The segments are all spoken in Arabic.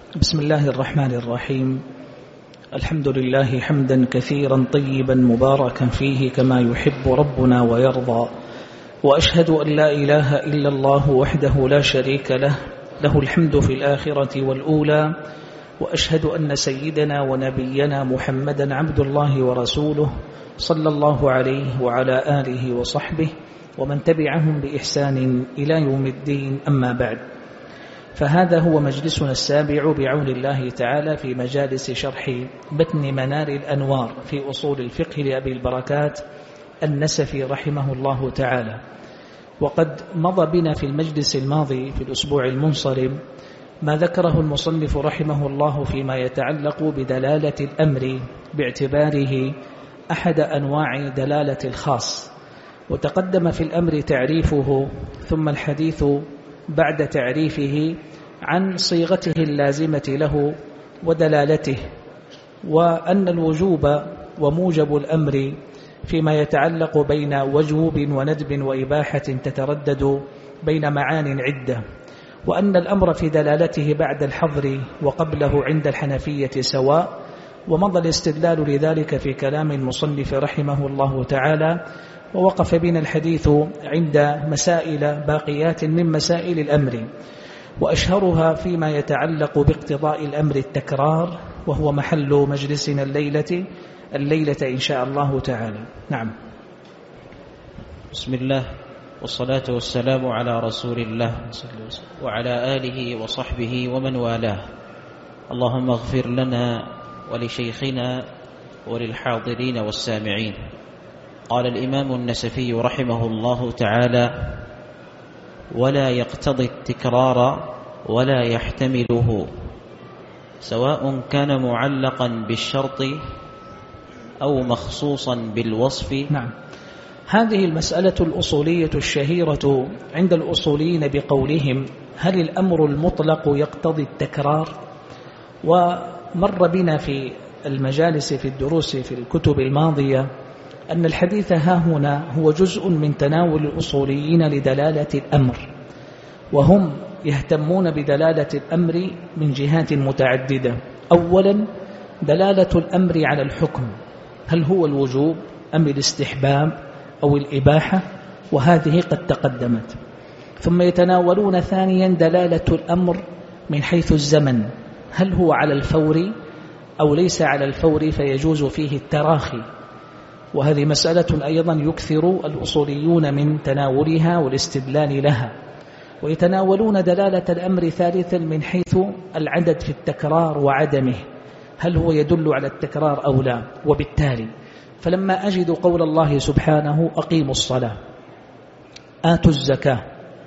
بسم الله الرحمن الرحيم. الحمد لله حمدا كثيرا طيبا مباركا فيه كما يحب ربنا ويرضى، وأشهد أن لا إله إلا الله وحده لا شريك له، له الحمد في الآخرة والأولى، وأشهد أن سيدنا ونبينا محمدا عبد الله ورسوله صلى الله عليه وعلى آله وصحبه ومن تبعهم بإحسان إلى يوم الدين. أما بعد، فهذا هو مجلسنا السابع بعون الله تعالى في مجالس شرح متن منار الأنوار في أصول الفقه لأبي البركات النسفي رحمه الله تعالى. وقد مضى بنا في المجلس الماضي في الأسبوع المنصرم ما ذكره المصنف رحمه الله فيما يتعلق بدلالة الأمر باعتباره أحد أنواع دلالة الخاص، وتقدم في الأمر تعريفه ثم الحديث بعد تعريفه عن صيغته اللازمة له ودلالته، وأن الوجوب وموجب الأمر فيما يتعلق بين وجوب وندب وإباحة تتردد بين معان عدة، وأن الأمر في دلالته بعد الحظر وقبله عند الحنفية سواء. ومضى الاستدلال لذلك في كلام المصنف رحمه الله تعالى، ووقف بنا الحديث عند مسائل باقيات من مسائل الأمر، وأشهرها فيما يتعلق باقتضاء الأمر التكرار، وهو محل مجلسنا الليلة إن شاء الله تعالى. نعم. بسم الله والصلاة والسلام على رسول الله وعلى آله وصحبه ومن والاه. اللهم اغفر لنا ولشيخنا وللحاضرين والسامعين. قال الإمام النسفي رحمه الله تعالى: ولا يقتضي التكرار ولا يحتمله، سواء كان معلقا بالشرط أو مخصوصا بالوصف. نعم. هذه المسألة الأصولية الشهيرة عند الأصوليين بقولهم: هل الأمر المطلق يقتضي التكرار؟ ومر بنا في المجالس في الدروس في الكتب الماضية أن الحديث هاهنا هو جزء من تناول الأصوليين لدلالة الأمر، وهم يهتمون بدلالة الأمر من جهات متعددة. أولا، دلالة الأمر على الحكم، هل هو الوجوب أم الاستحباب أو الإباحة، وهذه قد تقدمت. ثم يتناولون ثانيا دلالة الأمر من حيث الزمن، هل هو على الفور أو ليس على الفور فيجوز فيه التراخي، وهذه مسألة أيضا يكثر الأصوليون من تناولها والاستدلال لها. ويتناولون دلالة الأمر ثالثا من حيث العدد في التكرار وعدمه، هل هو يدل على التكرار أو لا. وبالتالي فلما أجد قول الله سبحانه: أقيموا الصلاة آتوا الزكاة،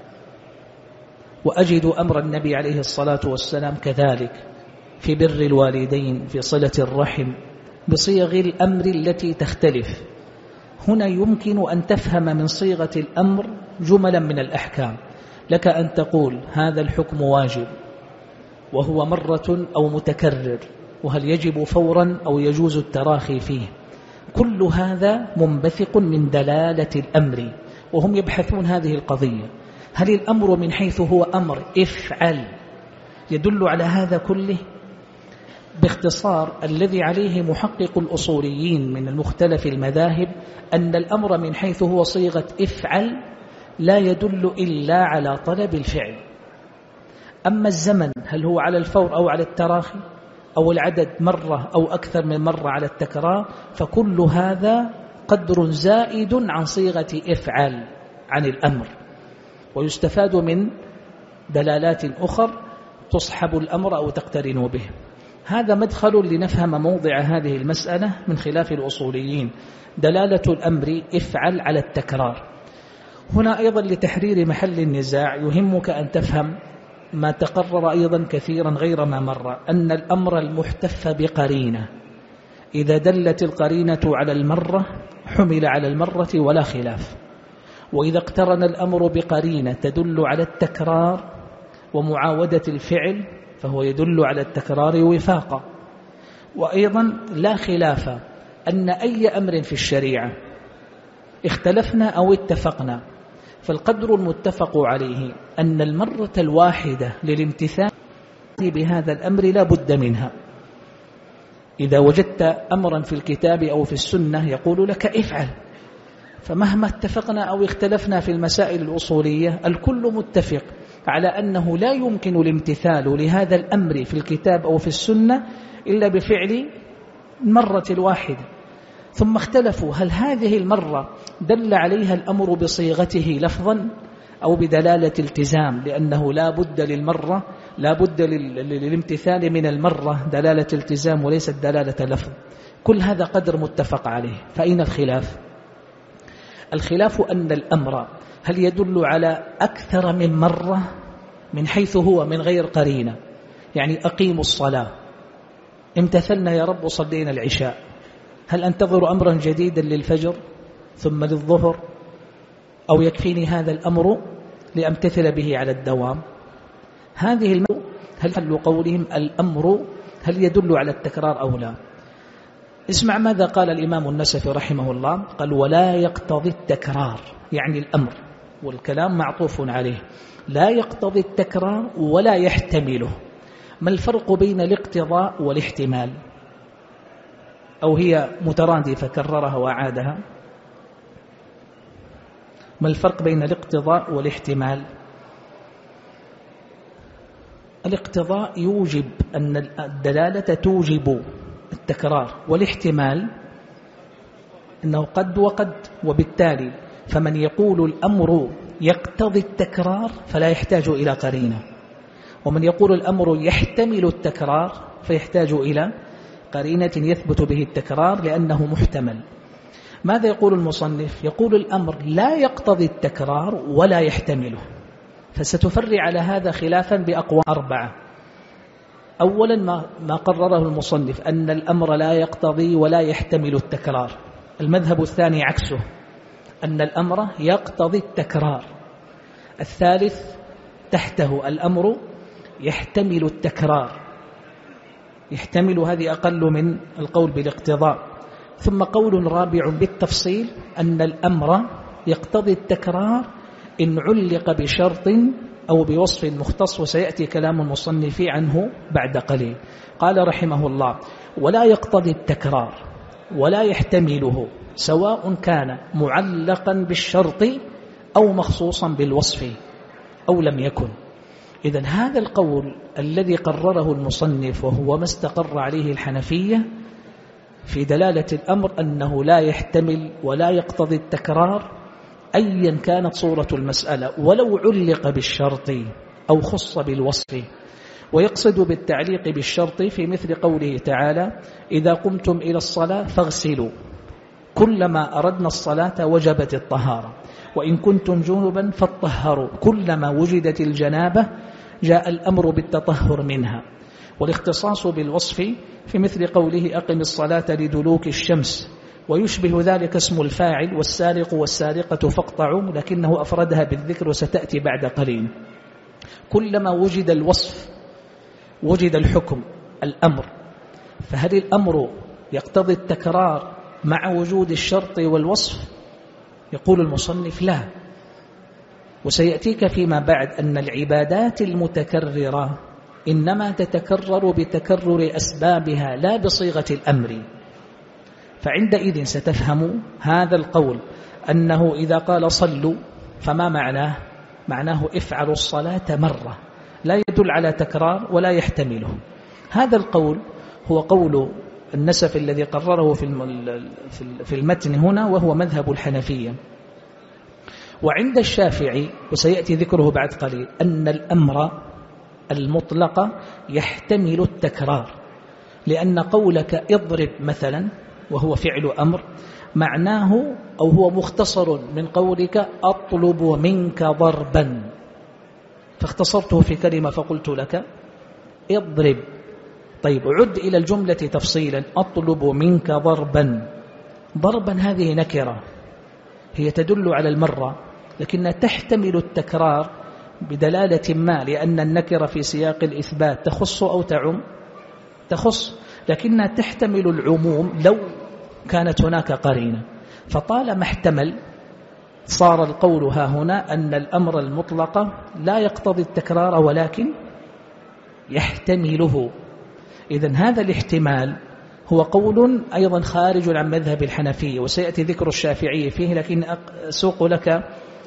وأجد أمر النبي عليه الصلاة والسلام كذلك في بر الوالدين، في صلة الرحم، بصيغ الأمر التي تختلف، هنا يمكن أن تفهم من صيغة الأمر جملا من الأحكام. لك أن تقول: هذا الحكم واجب وهو مرة أو متكرر، وهل يجب فورا أو يجوز التراخي فيه. كل هذا منبثق من دلالة الأمر، وهم يبحثون هذه القضية: هل الأمر من حيث هو أمر افعل يدل على هذا كله؟ باختصار، الذي عليه محقق الأصوليين من المختلف المذاهب أن الأمر من حيث هو صيغة افعل لا يدل إلا على طلب الفعل. أما الزمن، هل هو على الفور أو على التراخي، أو العدد مرة أو أكثر من مرة على التكرار، فكل هذا قدر زائد عن صيغة افعل عن الأمر. ويستفاد من دلالات أخر تصحب الأمر أو تقترن به. هذا مدخل لنفهم موضع هذه المسألة من خلاف الأصوليين: دلالة الأمر افعل على التكرار. هنا أيضا لتحرير محل النزاع يهمك أن تفهم ما تقرر أيضا كثيرا غير ما مر، أن الأمر المحتف بقرينة إذا دلت القرينة على المرة حمل على المرة ولا خلاف، وإذا اقترن الأمر بقرينة تدل على التكرار ومعاودة الفعل فهو يدل على التكرار وفاقا. وأيضا لا خلاف أن أي أمر في الشريعة اختلفنا أو اتفقنا فالقدر المتفق عليه أن المرة الواحدة للامتثال بهذا الأمر لا بد منها. إذا وجدت أمرا في الكتاب أو في السنة يقول لك افعل، فمهما اتفقنا أو اختلفنا في المسائل الأصولية الكل متفق على أنه لا يمكن الامتثال لهذا الأمر في الكتاب أو في السنة إلا بفعل المرة الواحدة. ثم اختلفوا هل هذه المرة دل عليها الأمر بصيغته لفظا أو بدلالة التزام، لأنه لا بد للمرة لا بد للامتثال من المرة دلالة التزام وليست دلالة لفظ. كل هذا قدر متفق عليه. فأين الخلاف؟ الخلاف أن الأمر هل يدل على أكثر من مرة من حيث هو من غير قرينة، يعني أقيموا الصلاة، امتثلنا يا رب وصلينا العشاء، هل أنتظر أمرا جديدا للفجر ثم للظهر، أو يكفيني هذا الأمر لأمتثل به على الدوام؟ هذه هل قولهم الأمر هل يدل على التكرار أو لا؟ اسمع ماذا قال الإمام النسفي رحمه الله، قال ولا يقتضي التكرار، يعني الأمر والكلام معطوف عليه، لا يقتضي التكرار ولا يحتمله. ما الفرق بين الاقتضاء والاحتمال؟ أو هي مترادفة كررها وعادها؟ ما الفرق بين الاقتضاء والاحتمال؟ الاقتضاء يوجب أن الدلالة توجب التكرار، والاحتمال أنه قد وقد، وبالتالي فمن يقول الأمر يقتضي التكرار فلا يحتاج إلى قرينة، ومن يقول الأمر يحتمل التكرار فيحتاج إلى قرينة يثبت به التكرار لأنه محتمل. ماذا يقول المصنف؟ يقول الأمر لا يقتضي التكرار ولا يحتمله، فستفرع على هذا خلافا بأقوال 4. أولا ما قرره المصنف أن الأمر لا يقتضي ولا يحتمل التكرار. المذهب الثاني عكسه، أن الأمر يقتضي التكرار. الثالث تحته الأمر يحتمل التكرار، يحتمل، هذه أقل من القول بالاقتضاء. ثم قول رابع بالتفصيل أن الأمر يقتضي التكرار إن علق بشرط أو بوصف مختص، وسيأتي كلام المصنف عنه بعد قليل. قال رحمه الله ولا يقتضي التكرار ولا يحتمله سواء كان معلقا بالشرط أو مخصوصا بالوصف أو لم يكن. إذن هذا القول الذي قرره المصنف وهو ما استقر عليه الحنفية في دلالة الأمر أنه لا يحتمل ولا يقتضي التكرار أيا كانت صورة المسألة ولو علق بالشرط أو خص بالوصف. ويقصد بالتعليق بالشرط في مثل قوله تعالى إذا قمتم إلى الصلاة فاغسلوا، كلما أردنا الصلاة وجبت الطهارة، وإن كنتم جنبا فاطهروا، كلما وجدت الجنابة جاء الأمر بالتطهر منها. والاختصاص بالوصف في مثل قوله أقم الصلاة لدلوك الشمس، ويشبه ذلك اسم الفاعل والسارق والسارقة فاقطعوا، لكنه أفردها بالذكر وستأتي بعد قليل. كلما وجد الوصف وجد الحكم الأمر. فهل الأمر يقتضي التكرار مع وجود الشرط والوصف؟ يقول المصنف لا. وسيأتيك فيما بعد أن العبادات المتكررة إنما تتكرر بتكرر أسبابها لا بصيغة الأمر. فعندئذ ستفهم هذا القول أنه إذا قال صلوا فما معناه؟ معناه افعلوا الصلاة مرة، لا يدل على تكرار ولا يحتمله. هذا القول هو قول النسف الذي قرره في المتن هنا، وهو مذهب الحنفية. وعند الشافعي وسيأتي ذكره بعد قليل أن الأمر المطلق يحتمل التكرار، لأن قولك اضرب مثلا وهو فعل أمر معناه أو هو مختصر من قولك أطلب منك ضربا، فاختصرته في كلمة فقلت لك اضرب. طيب عد إلى الجملة تفصيلا، أطلب منك ضربا. ضربا هذه نكرة هي تدل على المرة، لكنها تحتمل التكرار بدلالة ما، لأن النكرة في سياق الإثبات تخص أو تعم؟ تخص، لكنها تحتمل العموم لو كانت هناك قرينة. فطالما احتمل صار القول ها هنا أن الأمر المطلق لا يقتضي التكرار يحتمله. إذن هذا الاحتمال هو قول أيضا خارج عن مذهب الحنفية، وسيأتي ذكر الشافعية فيه، لكن أسوق لك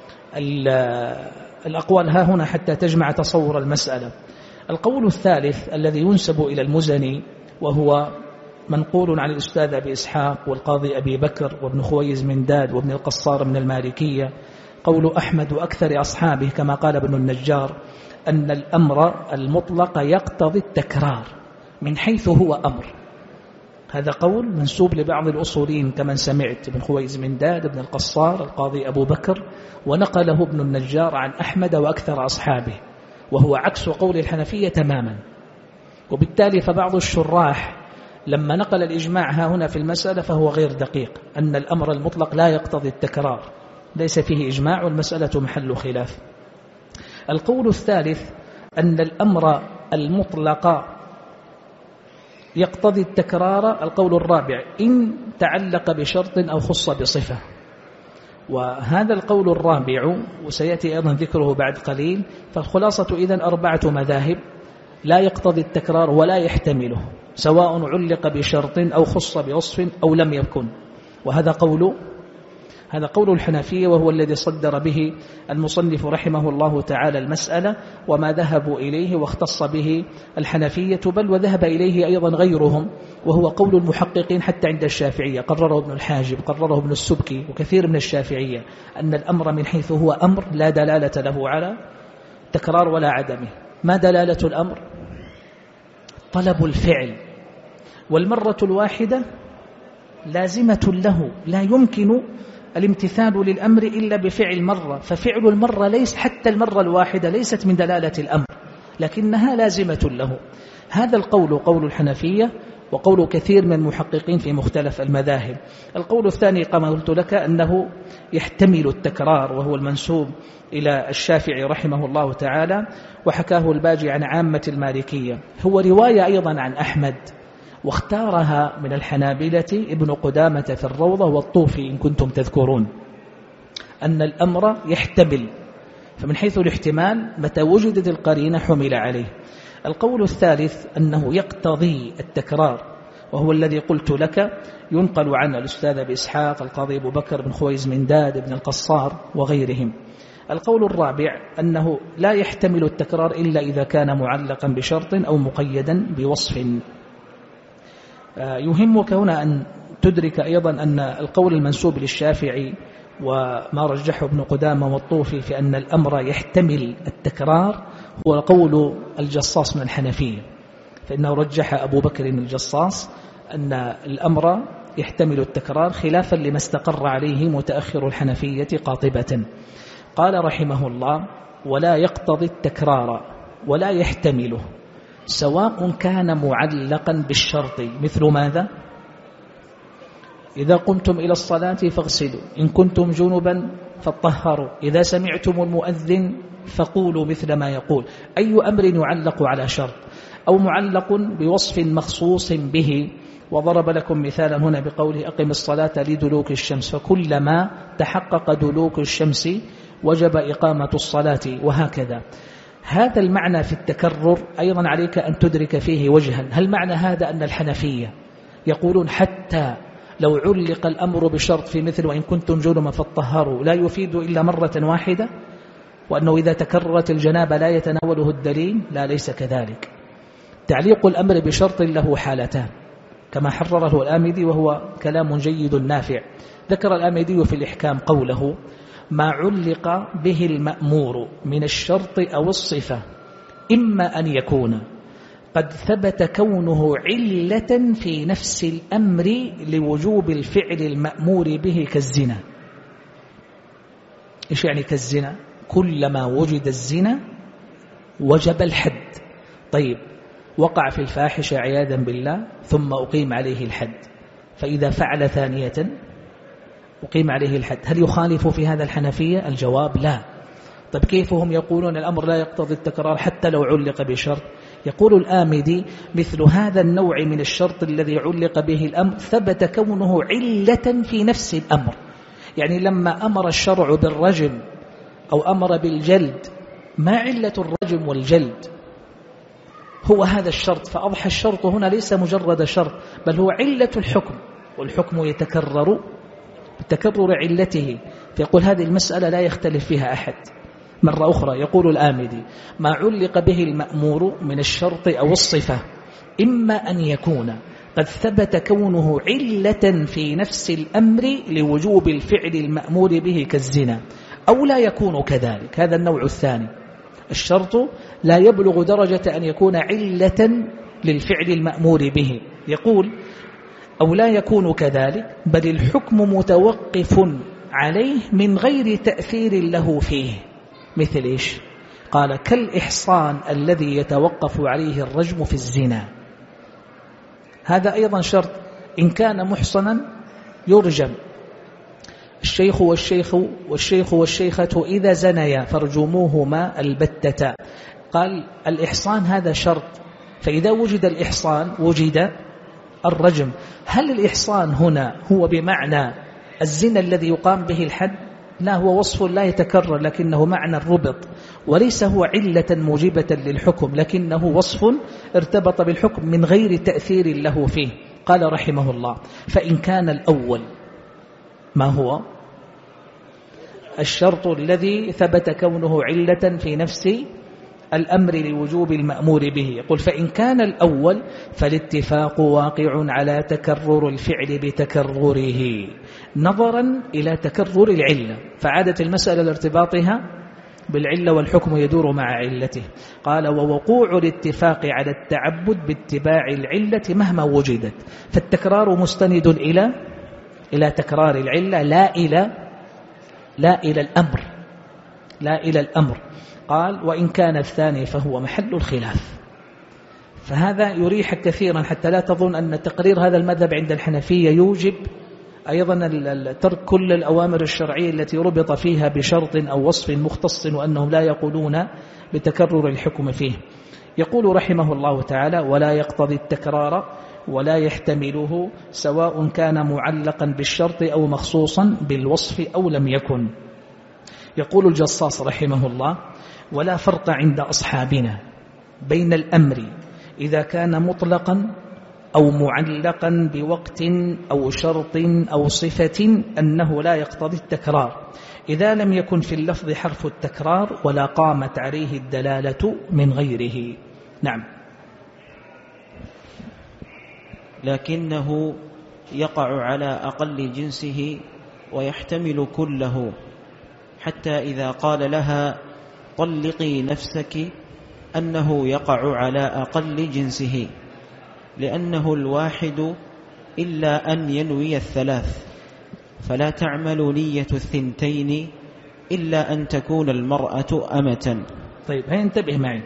الأقوال ها هنا حتى تجمع تصور المسألة. القول الثالث الذي ينسب إلى المزني، وهو منقول عن الأستاذ أبي إسحاق والقاضي أبي بكر وابن خويز من داد وابن القصار من المالكية، قول أحمد وأكثر أصحابه كما قال ابن النجار، أن الأمر المطلق يقتضي التكرار من حيث هو أمر. هذا قول منسوب لبعض الأصولين كمن سمعت، ابن خويز من داد، ابن القصار، القاضي أبو بكر، ونقله ابن النجار عن أحمد وأكثر أصحابه، وهو عكس قول الحنفية تماما. وبالتالي فبعض الشراح لما نقل الإجماع ها هنا في المسألة فهو غير دقيق، أن الأمر المطلق لا يقتضي التكرار، ليس فيه إجماع والمسألة محل خلاف. القول الثالث أن الأمر المطلق يقتضي التكرار. القول الرابع إن تعلق بشرط أو خص بصفة. وهذا القول الرابع وسيأتي أيضا ذكره بعد قليل. فالخلاصة إذن 4 مذاهب لا يقتضي التكرار ولا يحتمله، سواء علق بشرط أو خص بوصف أو لم يكن. وهذا قول الحنفية، وهو الذي صدر به المصنف رحمه الله تعالى المسألة، وما ذهبوا إليه واختص به الحنفية، بل وذهب إليه أيضا غيرهم، وهو قول المحققين حتى عند الشافعية، قرره ابن الحاجب، قرره ابن السبكي وكثير من الشافعية، أن الأمر من حيث هو أمر لا دلالة له على تكرار ولا عدمه. ما دلالة الأمر؟ طلب الفعل، والمرة الواحدة لازمة له، لا يمكن الامتثال للأمر إلا بفعل مرة، ففعل المرة ليس حتى المرة الواحدة ليست من دلالة الأمر، لكنها لازمة له. هذا القول قول الحنفية وقول كثير من المحققين في مختلف المذاهب. القول الثاني كما قلت لك أنه يحتمل التكرار، وهو المنسوب إلى الشافعي رحمه الله تعالى، وحكاه الباجي عن عامة المالكية. هو رواية أيضا عن أحمد، واختارها من الحنابلة ابن قدامة في الروضة والطوفي إن كنتم تذكرون، أن الأمر يحتمل، فمن حيث الاحتمال متى وجدت القرينة حمل عليه. القول الثالث أنه يقتضي التكرار، وهو الذي قلت لك ينقل عن الأستاذ بإسحاق، القاضي أبو بكر بن خويز من داد، ابن القصار وغيرهم. القول الرابع أنه لا يحتمل التكرار إلا إذا كان معلقا بشرط أو مقيدا بوصف. يهمك هنا أن تدرك أيضا أن القول المنسوب للشافعي وما رجحه ابن قدامة والطوفي في أن الأمر يحتمل التكرار هو قول الجصاص من الحنفية، فإنه رجح أبو بكر الجصاص أن الأمر يحتمل التكرار، خلافا لما استقر عليه متأخر الحنفية قاطبة. قال رحمه الله: ولا يقتضي التكرار ولا يحتمله، سواء كان معلقا بالشرط. مثل ماذا؟ إذا قمتم إلى الصلاة فاغسلوا، إن كنتم جنبا فاطهروا، إذا سمعتم المؤذن فقولوا مثل ما يقول. أي أمر يعلق على شرط أو معلق بوصف مخصوص به. وضرب لكم مثالا هنا بقوله: أقم الصلاة لدلوك الشمس، فكلما تحقق دلوك الشمس وجب إقامة الصلاة، وهكذا. هذا المعنى في التكرر أيضا عليك أن تدرك فيه وجها. هل معنى هذا أن الحنفية يقولون حتى لو علق الأمر بشرط في مثل وإن كنتم جنبا فاطهروا لا يفيد إلا مرة واحدة، وأنه إذا تكررت الجنابة لا يتناوله الدليل؟ لا، ليس كذلك. تعليق الأمر بشرط له حالتان كما حرره الآمدي، وهو كلام جيد نافع. ذكر الآمدي في الإحكام قوله: ما علق به المأمور من الشرط أو الصفة إما أن يكون قد ثبت كونه علة في نفس الأمر لوجوب الفعل المأمور به كالزنا. إيش يعني كالزنا؟ كلما وجد الزنا وجب الحد. طيب، وقع في الفاحشة عياذا بالله ثم أقيم عليه الحد، فإذا فعل ثانية أقيم عليه الحد. هل يخالف في هذا الحنفية؟ الجواب لا. طيب كيف هم يقولون الأمر لا يقتضي التكرار حتى لو علق بشرط؟ يقول الآمدي: مثل هذا النوع من الشرط الذي علق به الأمر ثبت كونه علة في نفس الأمر. يعني لما أمر الشرع بالرجم أو أمر بالجلد، ما علة الرجم والجلد؟ هو هذا الشرط. فأضحى الشرط هنا ليس مجرد شرط، بل هو علة الحكم، والحكم يتكرر بتكرر علته. فيقول هذه المسألة لا يختلف فيها أحد. مرة أخرى يقول الآمدي: ما علق به المأمور من الشرط أو الصفة إما أن يكون قد ثبت كونه علة في نفس الأمر لوجوب الفعل المأمور به كالزنا، أو لا يكون كذلك. هذا النوع الثاني. الشرط لا يبلغ درجة أن يكون علة للفعل المأمور به. يقول: أو لا يكون كذلك، بل الحكم متوقف عليه من غير تأثير له فيه. مثل إيش؟ قال: كالإحصان الذي يتوقف عليه الرجم في الزنا. هذا أيضا شرط. إن كان محصنا يرجم. الشيخ والشيخة إذا زنيا فارجموهما البتة. قال: الإحصان هذا شرط، فإذا وجد الإحصان وجد الرجم. هل الإحصان هنا هو بمعنى الزنا الذي يقام به الحد؟ لا، هو وصف لا يتكرر، لكنه معنى الربط، وليس هو علة موجبة للحكم، لكنه وصف ارتبط بالحكم من غير تأثير له فيه. قال رحمه الله: فإن كان الأول، ما هو الشرط الذي ثبت كونه علة في نفس الأمر لوجوب المأمور به؟ يقول: فإن كان الأول فالاتفاق واقع على تكرر الفعل بتكرره نظرا إلى تكرر العلة. فعادت المسألة لارتباطها بالعلة والحكم يدور مع علته. قال: ووقوع الاتفاق على التعبد باتباع العلة مهما وجدت. فالتكرار مستند إلى تكرار العلة، لا إلى الأمر. قال: وإن كان الثاني فهو محل الخلاف. فهذا يريحك كثيرا، حتى لا تظن أن تقرير هذا المذهب عند الحنفية يوجب أيضا ترك كل الأوامر الشرعية التي ربط فيها بشرط أو وصف مختص، وأنهم لا يقولون بتكرر الحكم فيه. يقول رحمه الله تعالى: ولا يقتضي التكرار ولا يحتمله، سواء كان معلقا بالشرط أو مخصوصا بالوصف أو لم يكن. يقول الجصاص رحمه الله: ولا فرق عند أصحابنا بين الأمر إذا كان مطلقا أو معلقا بوقت أو شرط أو صفة أنه لا يقتضي التكرار إذا لم يكن في اللفظ حرف التكرار ولا قامت عليه الدلالة من غيره. نعم. لكنه يقع على أقل جنسه ويحتمل كله، حتى إذا قال لها طلقي نفسك أنه يقع على أقل جنسه، لأنه الواحد إلا أن ينوي الثلاث، فلا تعمل نية الثنتين إلا أن تكون المرأة أمة. طيب، هيا انتبه معي.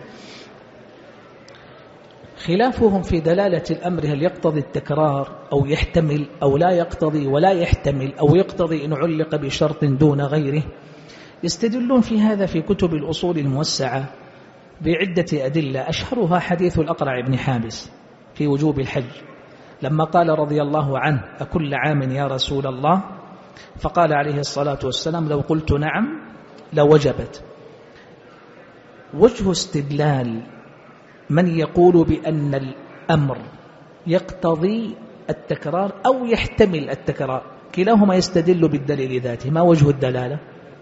خلافهم في دلالة الأمر هل يقتضي التكرار أو يحتمل أو لا يقتضي ولا يحتمل أو يقتضي إن علق بشرط دون غيره، يستدلون في هذا في كتب الأصول الموسعة بعدة أدلة، أشهرها حديث الأقرع بن حابس في وجوب الحج، لما قال رضي الله عنه: أكل عام يا رسول الله؟ فقال عليه الصلاة والسلام: لو قلت نعم لوجبت. وجه استدلال من يقول بأن الأمر يقتضي التكرار أو يحتمل التكرار، كلاهما يستدل بالدليل ذاته. ما وجه الدلالة؟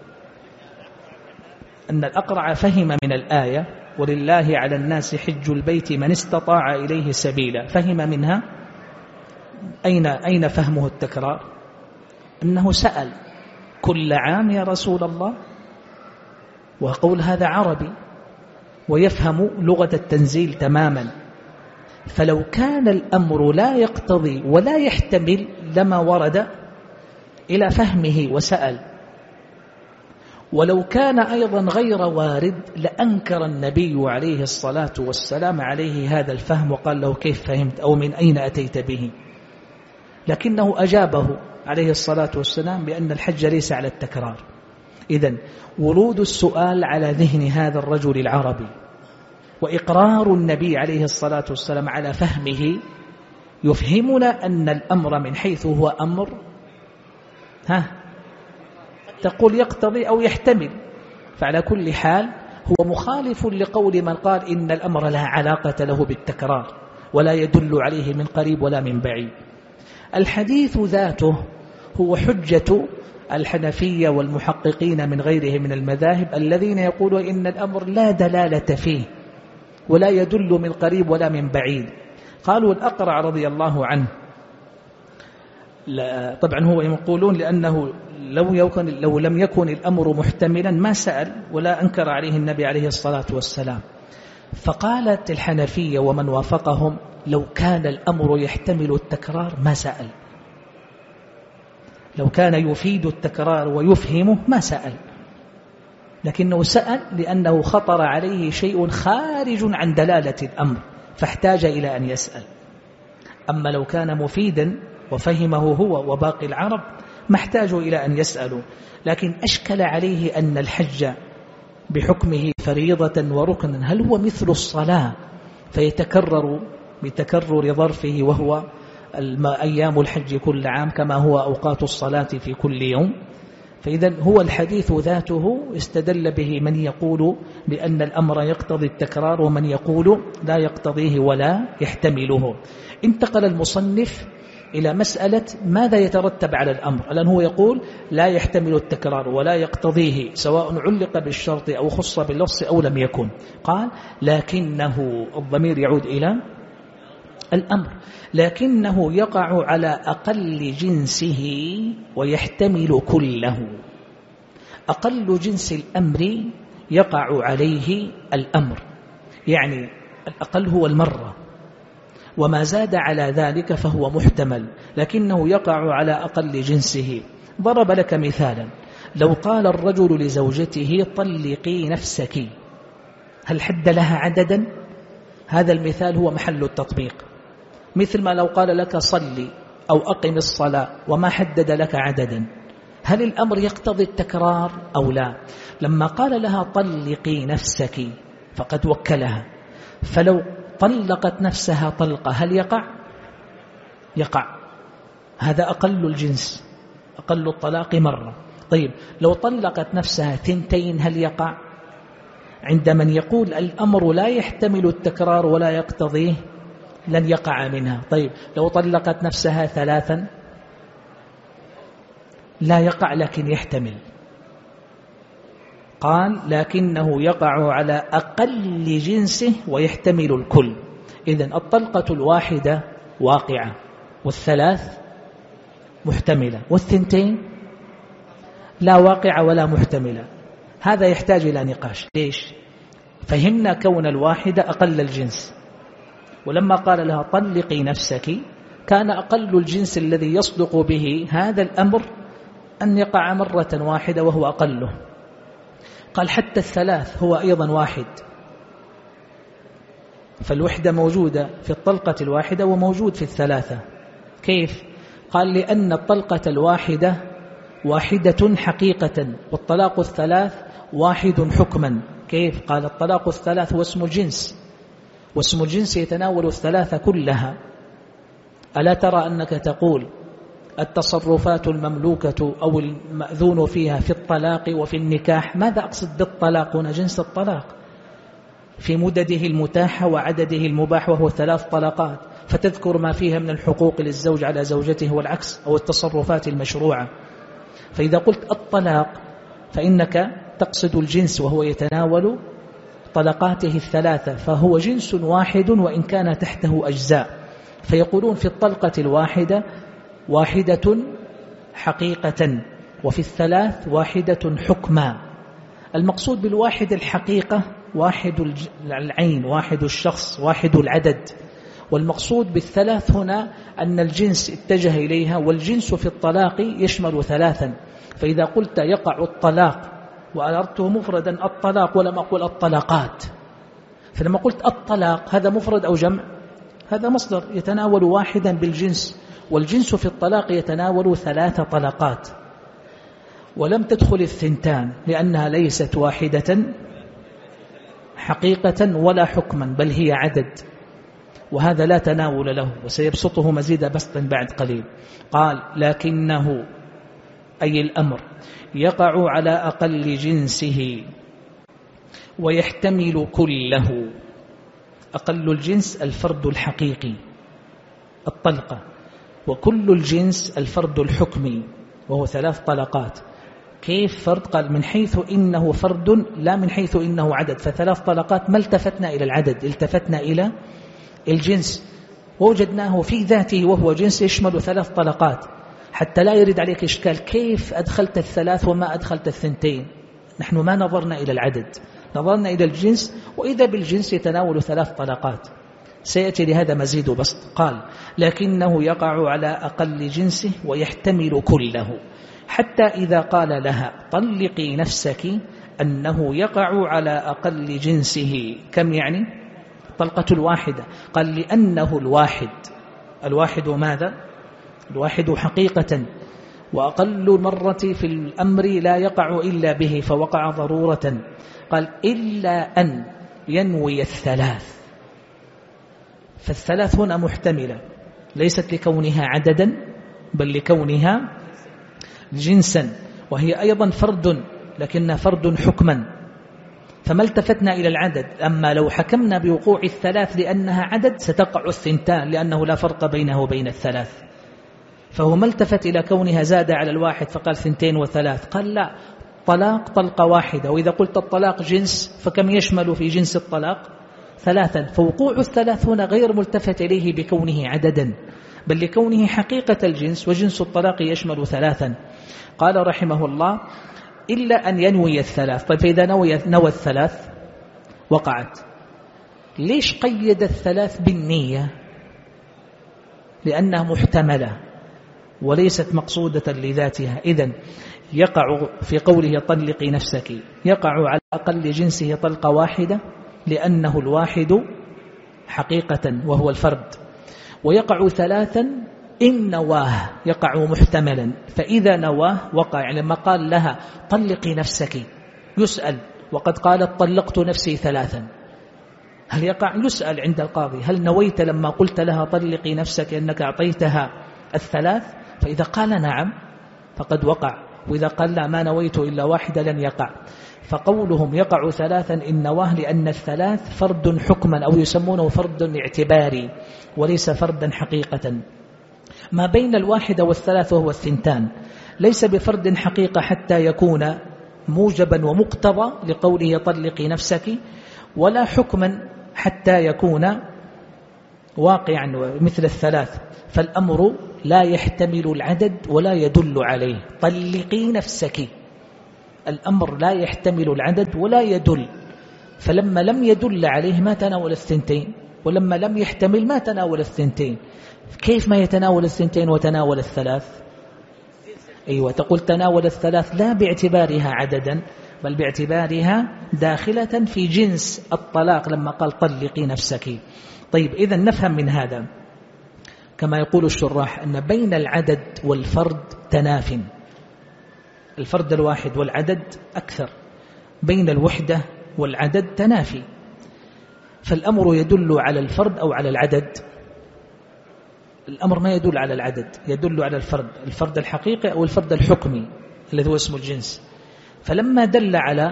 أن الأقرع فهم من الآية: ولله على الناس حج البيت من استطاع إليه سبيلا، فهم منها أين فهمه التكرار؟ أنه سأل: كل عام يا رسول الله؟ وقول هذا عربي ويفهم لغة التنزيل تماما. فلو كان الأمر لا يقتضي ولا يحتمل لما ورد إلى فهمه وسأل. ولو كان أيضا غير وارد لأنكر النبي عليه الصلاة والسلام عليه هذا الفهم وقال له: كيف فهمت أو من أين أتيت به؟ لكنه أجابه عليه الصلاة والسلام بأن الحج ليس على التكرار. إذن ورود السؤال على ذهن هذا الرجل العربي وإقرار النبي عليه الصلاة والسلام على فهمه يفهمنا أن الأمر من حيث هو أمر تقول يقتضي أو يحتمل. فعلى كل حال هو مخالف لقول من قال إن الأمر لا علاقة له بالتكرار ولا يدل عليه من قريب ولا من بعيد. الحديث ذاته هو حجة الحنفية والمحققين من غيره من المذاهب الذين يقولون إن الأمر لا دلالة فيه ولا يدل من قريب ولا من بعيد. قالوا الأقرع رضي الله عنه، طبعا هو يقولون لأنه لو لم يكن الأمر محتملا ما سأل ولا أنكر عليه النبي عليه الصلاة والسلام. فقالت الحنفية ومن وافقهم لو كان الأمر يحتمل التكرار ما سأل، لو كان يفيد التكرار ويفهمه ما سأل، لكنه سأل لأنه خطر عليه شيء خارج عن دلالة الأمر فاحتاج إلى أن يسأل. أما لو كان مفيدا وفهمه هو وباقي العرب ما احتاجوا إلى أن يسألوا. لكن أشكل عليه أن الحج بحكمه فريضة وركن هل هو مثل الصلاة فيتكرر بتكرر ظرفه وهو أيام الحج كل عام كما هو أوقات الصلاة في كل يوم. فإذا هو الحديث ذاته استدل به من يقول بأن الأمر يقتضي التكرار ومن يقول لا يقتضيه ولا يحتمله. انتقل المصنف إلى مسألة ماذا يترتب على الأمر، الآن هو يقول لا يحتمل التكرار ولا يقتضيه سواء علق بالشرط أو خص باللفظ أو لم يكن. قال لكنه، الضمير يعود إلى الأمر، لكنه يقع على أقل جنسه ويحتمل كله. أقل جنس الأمر يقع عليه الأمر، يعني الأقل هو المرة، وما زاد على ذلك فهو محتمل، لكنه يقع على أقل جنسه. ضرب لك مثالا، لو قال الرجل لزوجته طلقي نفسك، هل حد لها عددا؟ هذا المثال هو محل التطبيق. مثل ما لو قال لك صلي أو أقم الصلاة وما حدد لك عددا، هل الأمر يقتضي التكرار أو لا؟ لما قال لها طلقي نفسك فقد وكلها، فلو طلقت نفسها طلقة هل يقع؟ يقع، هذا أقل الجنس، أقل الطلاق مرة. طيب لو طلقت نفسها 2 هل يقع؟ عند من يقول الأمر لا يحتمل التكرار ولا يقتضيه لن يقع منها. طيب لو طلقت نفسها 3 لا يقع لكن يحتمل. قال لكنه يقع على أقل جنسه ويحتمل الكل. إذن الطلقة الواحدة واقعة، وال3 محتملة، وال2 لا واقعة ولا محتملة. هذا يحتاج إلى نقاش. ليش؟ فهمنا كون الواحدة أقل الجنس، ولما قال لها طلقي نفسك كان أقل الجنس الذي يصدق به هذا الأمر أن يقع مرة واحدة وهو أقله. قال حتى 3 هو أيضا واحد، فالوحدة موجودة في الطلقة الواحدة وموجود في 3. كيف؟ قال لأن الطلقة الواحدة واحدة حقيقة، والطلاق 3 واحد حكما. كيف؟ قال الطلاق 3 هو اسم الجنس، واسم الجنس يتناول 3 كلها. ألا ترى أنك تقول التصرفات المملوكة أو المأذون فيها في الطلاق وفي النكاح؟ ماذا أقصد بالطلاق هنا؟ جنس الطلاق في مدده المتاحة وعدده المباح، وهو 3 طلقات، فتذكر ما فيها من الحقوق للزوج على زوجته والعكس، أو التصرفات المشروعة. فإذا قلت الطلاق فإنك تقصد الجنس وهو يتناول طلقاته 3، فهو جنس واحد وإن كان تحته أجزاء. فيقولون في الطلقة الواحدة واحدة حقيقة، وفي 3 واحدة حكما. المقصود بالواحد الحقيقة واحد العين، واحد الشخص، واحد العدد. والمقصود بال3 هنا أن الجنس اتجه إليها، والجنس في الطلاق يشمل 3. فإذا قلت يقع الطلاق وأردته مفردا الطلاق ولم أقل الطلاقات، فلما قلت الطلاق هذا مفرد أو جمع؟ هذا مصدر يتناول واحدا بالجنس، والجنس في الطلاق يتناول 3 طلقات. ولم تدخل 2 لأنها ليست واحدة حقيقة ولا حكما، بل هي عدد، وهذا لا تناول له، وسيبسطه مزيد بسطا بعد قليل. قال لكنه أي الأمر يقع على أقل جنسه ويحتمل كله. أقل الجنس الفرد الحقيقي الطلقة، وكل الجنس الفرد الحكمي وهو 3 طلقات. كيف فرد؟ قال من حيث إنه فرد لا من حيث إنه عدد، ف3 طلقات ما التفتنا إلى العدد، التفتنا إلى الجنس ووجدناه في ذاته وهو جنس يشمل 3 طلقات، حتى لا يرد عليك إشكال كيف أدخلت ال3 وما أدخلت ال2. نحن ما نظرنا إلى العدد، نظرنا إلى الجنس، وإذا بالجنس يتناول 3 طلقات. سيأتي لهذا مزيد بسط. قال لكنه يقع على أقل جنسه ويحتمل كله، حتى إذا قال لها طلقي نفسك أنه يقع على أقل جنسه. كم يعني؟ طلقة الواحدة. قال لأنه الواحد ماذا؟ الواحد حقيقة، وأقل مرة في الأمر لا يقع إلا به فوقع ضرورة. قال إلا أن ينوي ال3، فال3 هنا محتملة، ليست لكونها عددا بل لكونها جنسا، وهي أيضا فرد لكنها فرد حكما، فما التفتنا إلى العدد. أما لو حكمنا بوقوع ال3 لأنها عدد ستقع ال2 لأنه لا فرق بينه وبين ال3، فهو ما التفت إلى كونها زاد على 1 فقال 2 و3. قال لا، طلاق طلقة واحدة، وإذا قلت الطلاق جنس فكم يشمل في جنس الطلاق؟ 3، فوقوع ال3 هنا غير ملتفت إليه بكونه عددا بل لكونه حقيقة الجنس، وجنس الطلاق يشمل 3. قال رحمه الله إلا أن ينوي ال3. طيب فإذا نوى ال3 وقعت. ليش قيد ال3 بالنية؟ لأنها محتملة وليست مقصودة لذاتها. إذن يقع في قوله طلقي نفسك، يقع على أقل جنسه طلقة واحدة لأنه الواحد حقيقة وهو الفرد، ويقع 3 إن نواه، يقع محتملا، فإذا نواه وقع. يعني لما قال لها طلقي نفسك يسأل، وقد قالت طلقت نفسي 3، هل يقع؟ يسأل عند القاضي هل نويت لما قلت لها طلقي نفسك أنك أعطيتها ال3؟ فإذا قال نعم فقد وقع، وإذا قال لا ما نويت إلا 1 لن يقع. فقولهم يقع 3 إن نواه لأن ال3 فرد حكما، أو يسمونه فرد اعتباري وليس فردا حقيقة. ما بين 1 وال3 وهو 2 ليس بفرد حقيقة حتى يكون موجبا ومقتضى لقوله طلقي نفسك، ولا حكما حتى يكون واقعا مثل ال3. فالأمر لا يحتمل العدد ولا يدل عليه. طلقي نفسك، الأمر لا يحتمل العدد ولا يدل، فلما لم يدل عليه ما تناول 2، ولما لم يحتمل ما تناول 2. كيف ما يتناول 2 وتناول 3؟ أيوة، تقول تناول 3 لا باعتبارها عددا بل باعتبارها داخلة في جنس الطلاق لما قال طلقي نفسك. طيب إذن نفهم من هذا كما يقول الشراح أن بين العدد والفرد تناف. الفرد الواحد والعدد أكثر، بين الوحدة والعدد تنافي. فالأمر يدل على الفرد أو على العدد؟ الأمر ما يدل على العدد، يدل على الفرد الحقيقي أو الفرد الحكمي الذي هو اسم الجنس. فلما دل على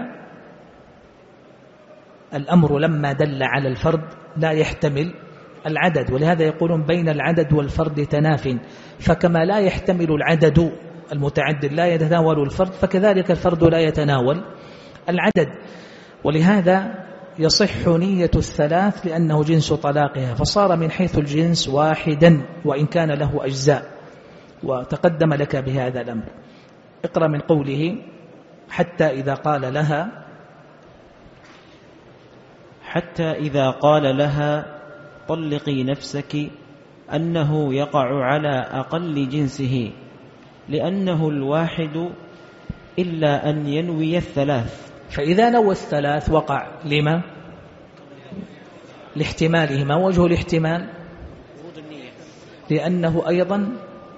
الأمر لما دل على الفرد لا يحتمل العدد، ولهذا يقولون بين العدد والفرد تناف. فكما لا يحتمل العدد المتعدد لا يتناول الفرد، فكذلك الفرد لا يتناول العدد. ولهذا يصح نية ال3 لأنه جنس طلاقها، فصار من حيث الجنس واحدا وإن كان له أجزاء، وتقدم لك بهذا الأمر. اقرأ من قوله حتى إذا قال لها طلقي نفسك أنه يقع على أقل جنسه لأنه الواحد إلا أن ينوي ال3. فإذا نوى ال3 وقع. لما؟ لاحتماله. ما وجه الاحتمال؟ لأنه أيضا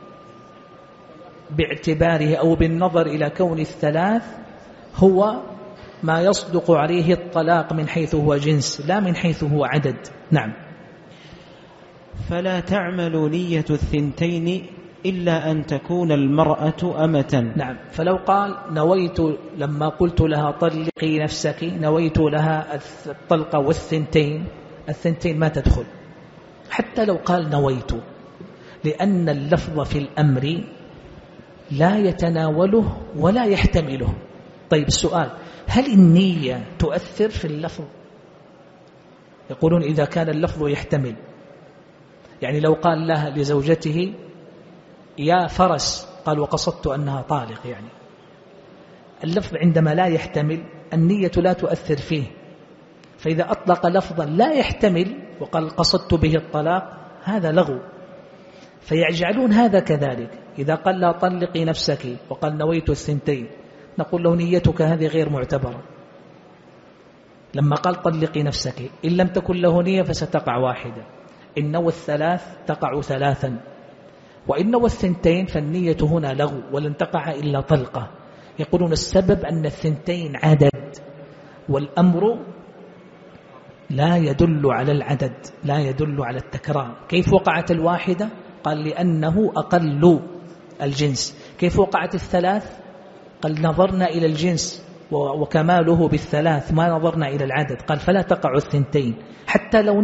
باعتباره أو بالنظر إلى كون ال3 هو ما يصدق عليه الطلاق من حيث هو جنس لا من حيث هو عدد. نعم. فلا تعمل نية 2 إلا أن تكون المرأة أمة. نعم. فلو قال نويت لما قلت لها طلقي نفسك نويت لها الطلقة والثنتين، الثنتين ما تدخل حتى لو قال نويت، لأن اللفظ في الأمر لا يتناوله ولا يحتمله. طيب السؤال، هل النية تؤثر في اللفظ؟ يقولون إذا كان اللفظ يحتمل، يعني لو قال لها لزوجته يا فرس قال وقصدت أنها طالق، يعني اللفظ عندما لا يحتمل النية لا تؤثر فيه، فإذا أطلق لفظا لا يحتمل وقال قصدت به الطلاق هذا لغو. فيجعلون هذا كذلك، إذا قال لا طلقي نفسك وقال نويت الثنتين نقول له نيتك هذه غير معتبرة. لما قال طلقي نفسك إن لم تكن له نية فستقع واحدة، إن نوى الثلاث تقع ثلاثا، وإن نوى الثنتين فالنية هنا لغو ولن تقع إلا طلقة. يقولون السبب أن الثنتين عدد والأمر لا يدل على العدد، لا يدل على التكرار. كيف وقعت الواحدة؟ قال لأنه أقل الجنس. كيف وقعت الثلاث؟ قال نظرنا إلى الجنس وكماله بالثلاث ما نظرنا إلى العدد. قال فلا تقع الثنتين حتى لو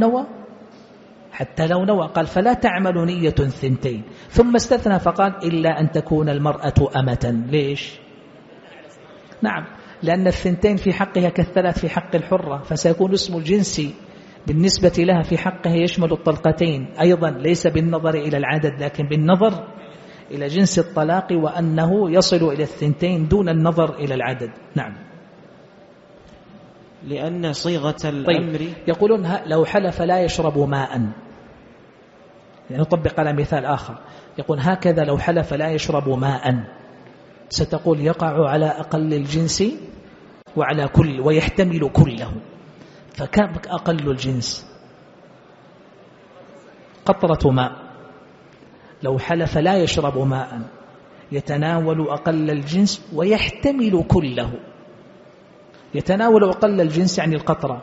نوى قال فلا تعمل نية ثنتين. ثم استثنى فقال إلا أن تكون المرأة أمة. ليش؟ نعم، لأن الثنتين في حقها كالثلاث في حق الحرة، فسيكون اسم الجنس بالنسبة لها في حقها يشمل الطلقتين أيضا، ليس بالنظر إلى العدد لكن بالنظر إلى جنس الطلاق، وأنه يصل إلى الثنتين دون النظر إلى العدد. نعم. لأن صيغة الأمر يقولون لو حلف لا يشرب ماء، يعني نطبق على مثال آخر، يقول هكذا لو حلف لا يشرب ماء ستقول يقع على أقل الجنس وعلى كل ويحتمل كله. فكم أقل الجنس؟ قطرة ماء. لو حلف لا يشرب ماء يتناول أقل الجنس ويحتمل كله. يتناول أقل الجنس يعني القطرة،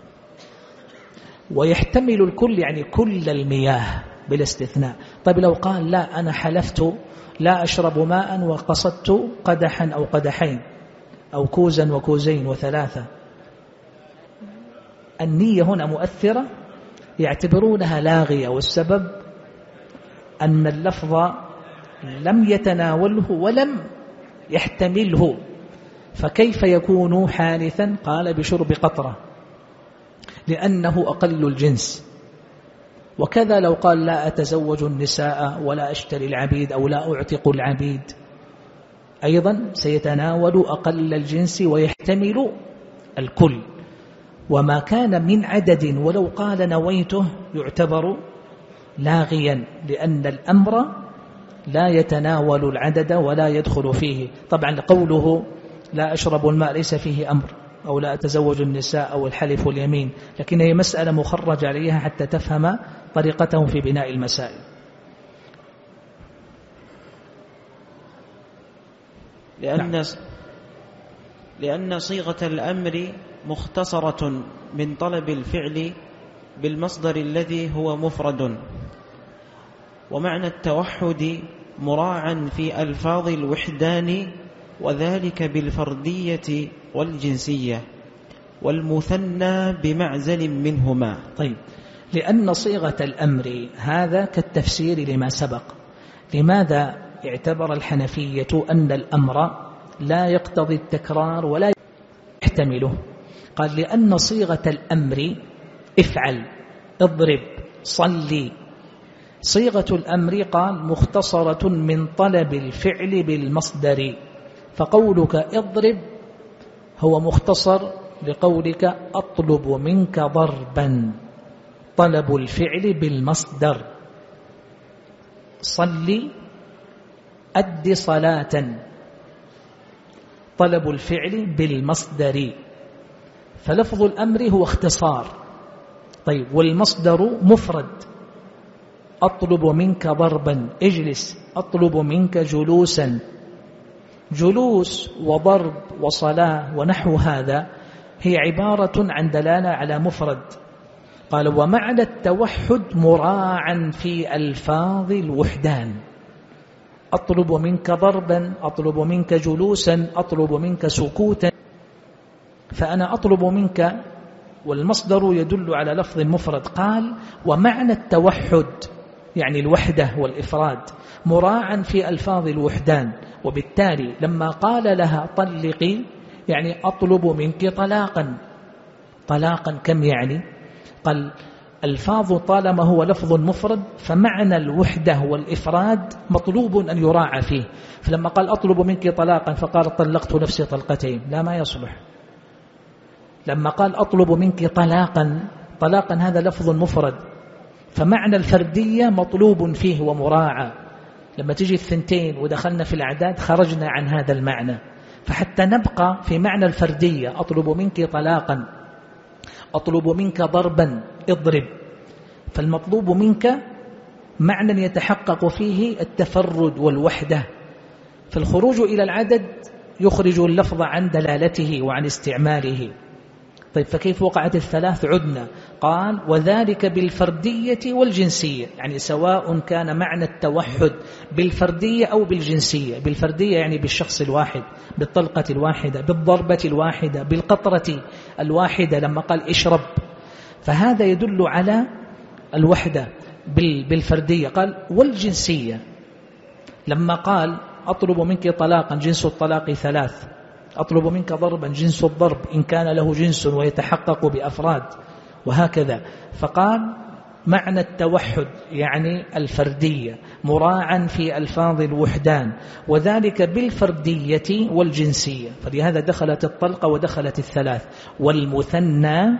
ويحتمل الكل يعني كل المياه بلا استثناء. طيب لو قال لا أنا حلفت لا أشرب ماء وقصدت قدحا أو قدحين أو كوزا وكوزين وثلاثة، النية هنا مؤثرة، يعتبرونها لاغية، والسبب أن اللفظ لم يتناوله ولم يحتمله، فكيف يكون حادثا؟ قال بشرب قطرة لأنه أقل الجنس. وكذا لو قال لا أتزوج النساء ولا أشتري العبيد أو لا أعتق العبيد أيضا سيتناول أقل الجنس ويحتمل الكل. وما كان من عدد ولو قال نويته يعتبر لاغيا، لأن الأمر لا يتناول العدد ولا يدخل فيه. طبعا قوله لا أشرب الماء ليس فيه أمر، أو لا أتزوج النساء أو الحلف واليمين، لكن هي مسألة مخرج عليها حتى تفهم طريقتهم في بناء المسائل. لأن صيغة الأمر مختصرة من طلب الفعل بالمصدر الذي هو مفرد، ومعنى التوحد مراعا في ألفاظ الوحدان، وذلك بالفردية والجنسية والمثنى بمعزل منهما. طيب، لأن صيغة الأمر هذا كالتفسير لما سبق. لماذا اعتبر الحنفية أن الأمر لا يقتضي التكرار ولا يحتمله؟ قال لأن صيغة الأمر افعل، اضرب، صلي، صيغة الأمر قال مختصرة من طلب الفعل بالمصدر، فقولك اضرب هو مختصر لقولك أطلب منك ضربا، طلب الفعل بالمصدر. صلي، أد صلاة، طلب الفعل بالمصدر، فلفظ الأمر هو اختصار. طيب، والمصدر مفرد، أطلب منك ضربا اجلس، أطلب منك جلوسا. جلوس وضرب وصلاة ونحو هذا هي عبارة عن دلالة على مفرد. قال ومعنى التوحد مراعا في ألفاظ الوحدان، أطلب منك ضربا، أطلب منك جلوسا، أطلب منك سكوتا. فأنا أطلب منك، والمصدر يدل على لفظ مفرد. قال ومعنى التوحد يعني الوحدة والإفراد مراعا في ألفاظ الوحدان، وبالتالي لما قال لها طلقي يعني أطلب منك طلاقا. طلاقا كم يعني؟ قال الفاظ طالما هو لفظ مفرد فمعنى الوحدة والإفراد مطلوب أن يراعى فيه. فلما قال أطلب منك طلاقا فقال طلقت نفسي طلقتين، لا ما يصلح. لما قال أطلب منك طلاقا، طلاقا هذا لفظ مفرد فمعنى الفردية مطلوب فيه ومراعى. لما تجي الثنتين ودخلنا في الأعداد خرجنا عن هذا المعنى. فحتى نبقى في معنى الفردية أطلب منك طلاقا، أطلب منك ضربا اضرب، فالمطلوب منك معنى يتحقق فيه التفرد والوحدة. فالخروج إلى العدد يخرج اللفظ عن دلالته وعن استعماله. طيب فكيف وقعت الثلاث؟ عدنا قال وذلك بالفردية والجنسية، يعني سواء كان معنى التوحد بالفردية أو بالجنسية. بالفردية يعني بالشخص الواحد، بالطلقة الواحدة، بالضربة الواحدة، بالقطرة الواحدة لما قال اشرب، فهذا يدل على الوحدة بالفردية. قال والجنسية لما قال أطلب منك طلاقا جنس الطلاق ثلاث، أطلب منك ضربا جنس الضرب إن كان له جنس ويتحقق بأفراد، وهكذا. فقال معنى التوحد يعني الفردية مراعا في ألفاظ الوحدان، وذلك بالفردية والجنسية. فلهذا دخلت الطلقة ودخلت الثلاث. والمثنى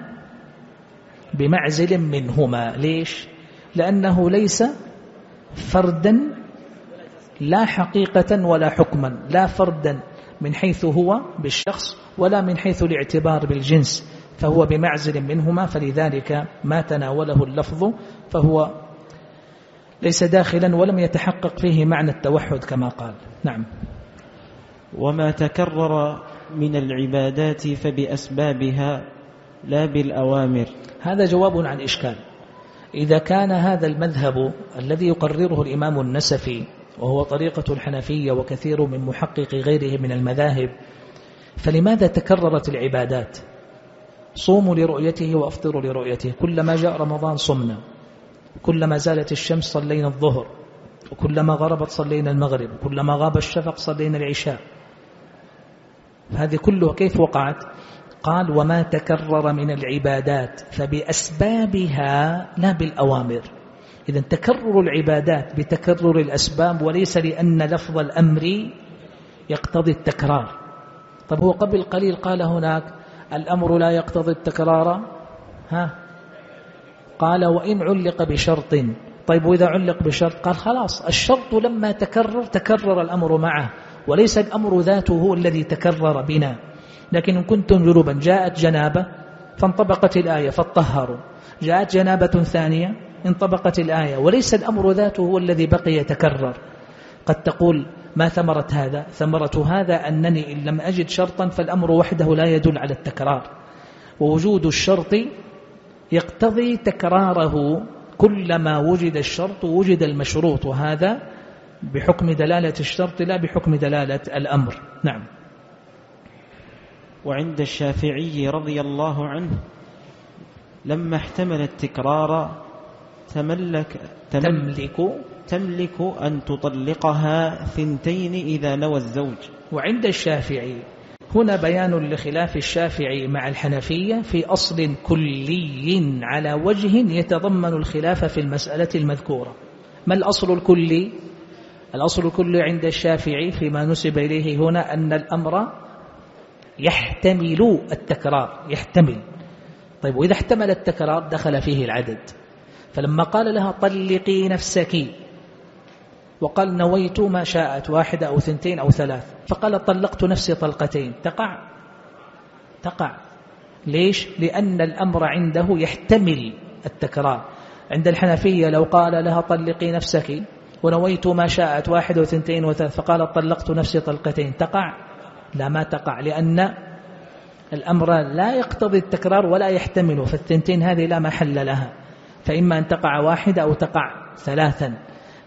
بمعزل منهما. ليش؟ لأنه ليس فردا لا حقيقة ولا حكما، لا فردا من حيث هو بالشخص ولا من حيث الاعتبار بالجنس، فهو بمعزل منهما، فلذلك ما تناوله اللفظ فهو ليس داخلا ولم يتحقق فيه معنى التوحد كما قال. نعم. وما تكرر من العبادات فبأسبابها لا بالأوامر. هذا جواب عن إشكال. إذا كان هذا المذهب الذي يقرره الإمام النسفي وهو طريقة الحنفية وكثير من محقق غيره من المذاهب، فلماذا تكررت العبادات؟ صوموا لرؤيته وأفطروا لرؤيته، كلما جاء رمضان صمنا، كلما زالت الشمس صلينا الظهر، وكلما غربت صلينا المغرب، كلما غاب الشفق صلينا العشاء. هذه كلها كيف وقعت؟ قال وما تكرر من العبادات فبأسبابها لا بالأوامر. إذن تكرر العبادات بتكرر الأسباب وليس لأن لفظ الأمر يقتضي التكرار. طب هو قبل قليل قال هناك الأمر لا يقتضي التكرار، قال وإن علق بشرط. طيب وإذا علق بشرط؟ قال خلاص الشرط لما تكرر الأمر معه، وليس الأمر ذاته هو الذي تكرر بنا. لكن إن كنتم جنوبا جاءت جنابة فانطبقت الآية فاطهروا، جاءت جنابة ثانية انطبقت الآية، وليس الأمر ذاته هو الذي بقي يتكرر. قد تقول ما ثمرة هذا؟ ثمرة هذا أنني إن لم أجد شرطا فالأمر وحده لا يدل على التكرار، ووجود الشرط يقتضي تكراره. كلما وجد الشرط وجد المشروط، وهذا بحكم دلالة الشرط لا بحكم دلالة الأمر. نعم. وعند الشافعي رضي الله عنه لما احتمل التكرار تملك أن تطلقها ثنتين إذا نوى الزوج. وعند الشافعي هنا بيان لخلاف الشافعي مع الحنفية في أصل كلي على وجه يتضمن الخلاف في المسألة المذكورة. ما الأصل الكلي؟ الأصل الكلي عند الشافعي فيما نسب إليه هنا أن الأمر يحتمل التكرار، يحتمل. طيب وإذا احتمل التكرار دخل فيه العدد. فلما قال لها طلقي نفسك وقال نويت ما شاءت واحدة أو ثنتين أو ثلاث، فقال طلقت نفسي طلقتين، تقع. ليش؟ لأن الأمر عنده يحتمل التكرار. عند الحنفية لو قال لها طلقي نفسك ونويت ما شاءت واحدة وثنتين وثلاث فقال طلقت نفسي طلقتين، تقع؟ لا ما تقع، لأن الأمر لا يقتضي التكرار ولا يحتمله، فالثنتين هذه لا محل لها، فإما أن تقع واحدة أو تقع ثلاثا.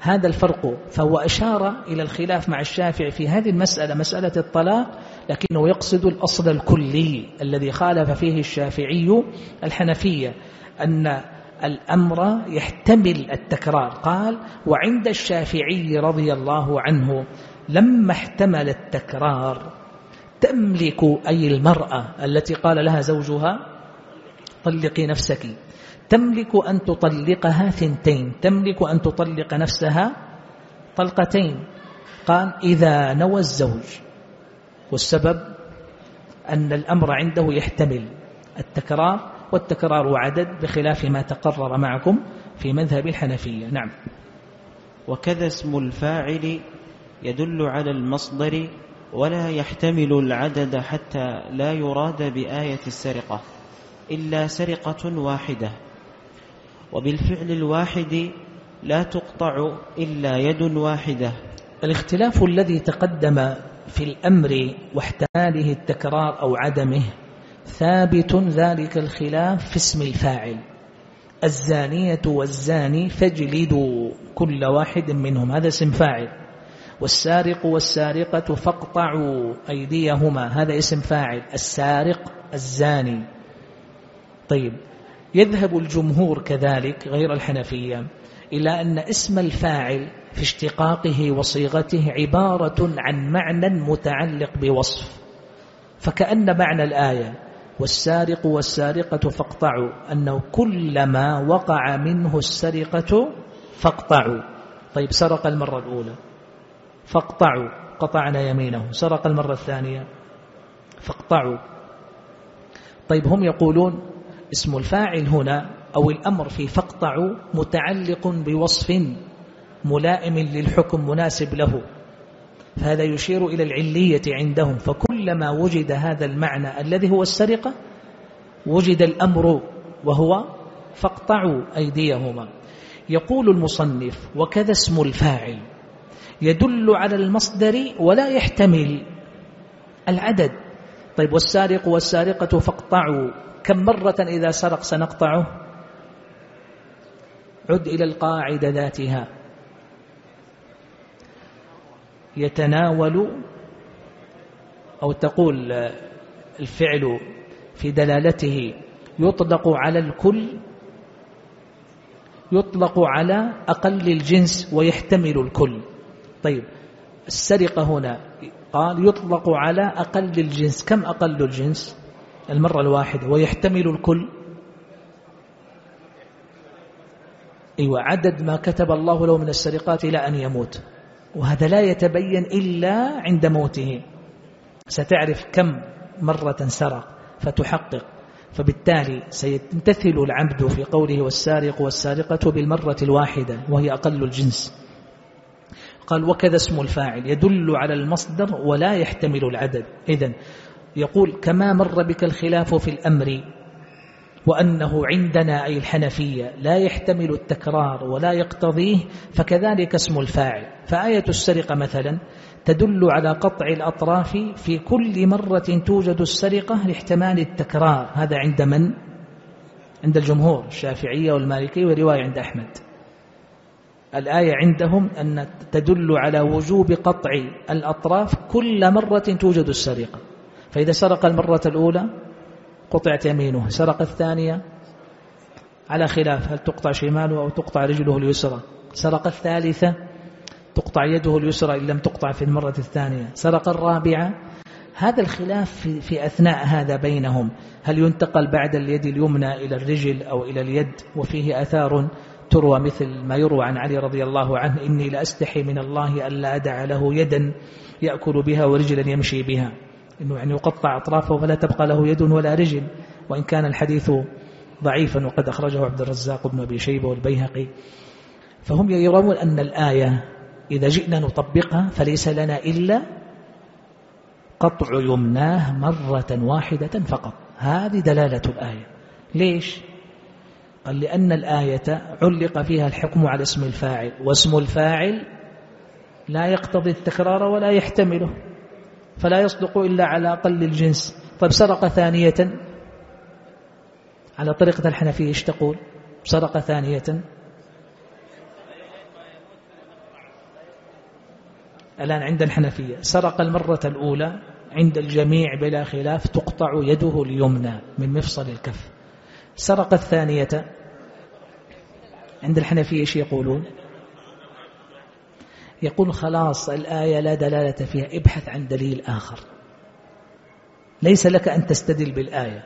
هذا الفرق. فهو أشار إلى الخلاف مع الشافعي في هذه المسألة، مسألة الطلاق، لكنه يقصد الأصل الكلي الذي خالف فيه الشافعي الحنفية، أن الأمر يحتمل التكرار. قال: وعند الشافعي رضي الله عنه لما احتمل التكرار تملك، أي المرأة التي قال لها زوجها طلقي نفسك، تملك أن تطلقها 2، تملك أن تطلق نفسها طلقتين. قال: إذا نوى الزوج، والسبب أن الأمر عنده يحتمل التكرار، والتكرار عدد بخلاف ما تقرر معكم في مذهب الحنفية. نعم. وكذا اسم الفاعل يدل على المصدر ولا يحتمل العدد حتى لا يراد بآية السرقة إلا سرقة واحدة، وبالفعل الواحد لا تقطع إلا يد واحدة. الاختلاف الذي تقدم في الأمر واحتماله التكرار أو عدمه ثابت، ذلك الخلاف في اسم الفاعل. الزانية والزاني فاجلدوا كل واحد منهم، هذا اسم فاعل. والسارق والسارقة فاقطعوا أيديهما، هذا اسم فاعل. السارق الزاني. طيب، يذهب الجمهور كذلك غير الحنفية إلى أن اسم الفاعل في اشتقاقه وصيغته عبارة عن معنى متعلق بوصف، فكأن معنى الآية والسارق والسارقة فاقطعوا أنه كلما وقع منه السرقة فاقطعوا. طيب، سرق المرة الأولى فاقطعوا، قطعنا يمينه. سرق المرة الثانية فاقطعوا. طيب، هم يقولون اسم الفاعل هنا أو الأمر في فاقطعوا متعلق بوصف ملائم للحكم مناسب له، فهذا يشير إلى العلية عندهم. فكلما وجد هذا المعنى الذي هو السرقة وجد الأمر وهو فاقطعوا أيديهما. يقول المصنف: وكذا اسم الفاعل يدل على المصدر ولا يحتمل العدد. طيب، والسارق والسارقة فاقطعوا، كم مرة إذا سرق سنقطعه؟ عد إلى القاعدة ذاتها. يتناول، أو تقول الفعل في دلالته يطلق على الكل، يطلق على أقل الجنس ويحتمل الكل. طيب، السرقة هنا قال يطلق على أقل الجنس، كم أقل الجنس؟ المرة الواحدة. ويحتمل الكل، أيوة، عدد ما كتب الله له من السرقات إلى أن يموت، وهذا لا يتبين إلا عند موته. ستعرف كم مرة سرق فتحقق، فبالتالي سيمتثل العبد في قوله والسارق والسارقة بالمرة الواحدة وهي أقل الجنس. قال: وكذا اسم الفاعل يدل على المصدر ولا يحتمل العدد. إذن يقول: كما مر بك الخلاف في الأمر وأنه عندنا أي الحنفية لا يحتمل التكرار ولا يقتضيه، فكذلك اسم الفاعل. فآية السرقة مثلا تدل على قطع الأطراف في كل مرة توجد السرقة لاحتمال التكرار. هذا عند من؟ عند الجمهور الشافعية والمالكية، ورواية عند أحمد. الآية عندهم أن تدل على وجوب قطع الأطراف كل مرة توجد السرقة. فإذا سرق المرة الأولى قطعت يمينه، سرق الثانية على خلاف، هل تقطع شماله أو تقطع رجله اليسرى. سرق الثالثة تقطع يده اليسرى إن لم تقطع في المرة الثانية. سرق الرابعة. هذا الخلاف في أثناء هذا بينهم، هل ينتقل بعد اليد اليمنى إلى الرجل أو إلى اليد؟ وفيه أثار تروى مثل ما يروى عن علي رضي الله عنه: إني لأستحي من الله ألا أدع له يدا يأكل بها ورجلا يمشي بها، إنه يعني يقطع أطرافه فلا تبقى له يد ولا رجل، وإن كان الحديث ضعيفا وقد أخرجه عبد الرزاق بن أبي شيبة والبيهقي. فهم يرون أن الآية إذا جئنا نطبقها فليس لنا إلا قطع يمناه مرة واحدة فقط. هذه دلالة الآية. ليش؟ قال: لأن الآية علق فيها الحكم على اسم الفاعل، واسم الفاعل لا يقتضي التكرار ولا يحتمله، فلا يصدق إلا على أقل الجنس. طيب، سرق ثانية على طريقة الحنفية، إيش تقول؟ سرق ثانية الآن عند الحنفية سرق المرة الأولى عند الجميع بلا خلاف تقطع يده اليمنى من مفصل الكف. سرق الثانية عند الحنفية ايش يقولون؟ يقول خلاص الآية لا دلالة فيها، ابحث عن دليل آخر، ليس لك أن تستدل بالآية.